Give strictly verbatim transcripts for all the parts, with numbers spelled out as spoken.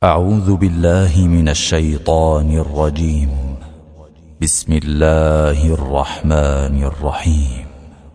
أعوذ بالله من الشيطان الرجيم. بسم الله الرحمن الرحيم.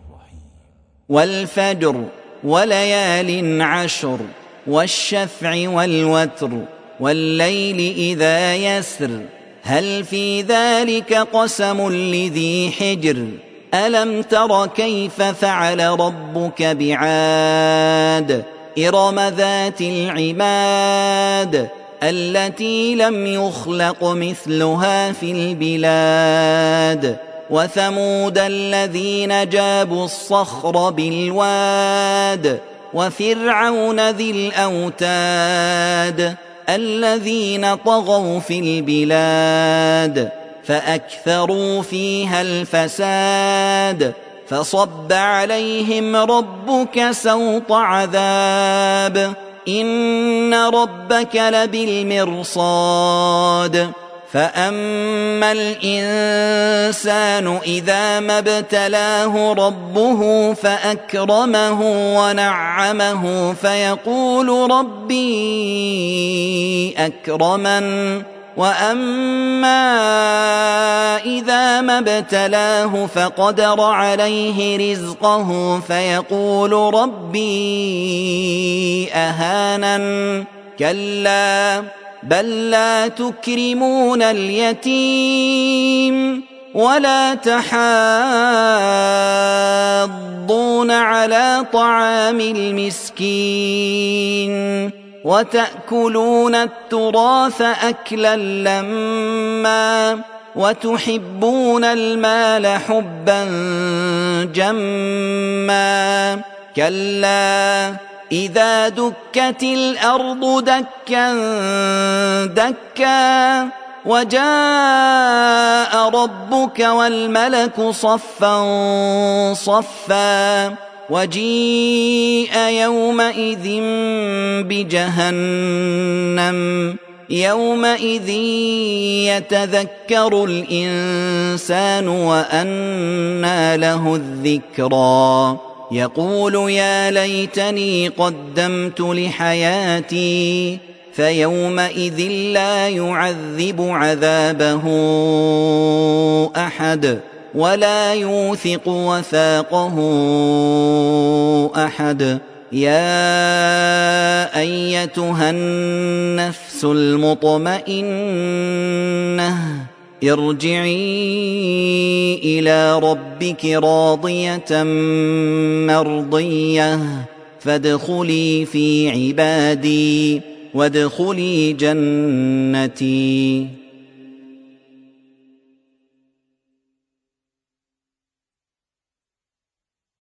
والفجر وليال عشر والشفع والوتر والليل إذا يسر هل في ذلك قسم لذي حجر ألم تر كيف فعل ربك بعاد إرم ذات العماد التي لم يخلق مثلها في البلاد وثمود الذين جابوا الصخر بالواد وفرعون ذي الأوتاد الذين طغوا في البلاد فأكثروا فيها الفساد فصب عليهم ربك سوط عذاب إن ربك لبالمرصاد فأما الإنسان إذا ما ابتلاه ربه فأكرمه ونعمه فيقول ربي أكرمن وأما إذا ما ابتلاه فقدر عليه رزقه فيقول ربي أهانن كلا بل لا تكرمون اليتيم ولا تحاضون على طعام المسكين وتأكلون التراث أكلا لما وتحبون المال حبا جما كلا إذا دكت الأرض دكا دكا وجاء ربك والملك صفا صفا وجيء يومئذ بجهنم يومئذ يتذكر الإنسان وأنى له الذكرى يقول يا ليتني قدمت لحياتي فيومئذ لا يعذب عذابه أحد ولا يوثق وثاقه أحد يا أيتها النفس المطمئنة ارجعي إلى ربك راضية مرضية فادخلي في عبادي وادخلي جنتي.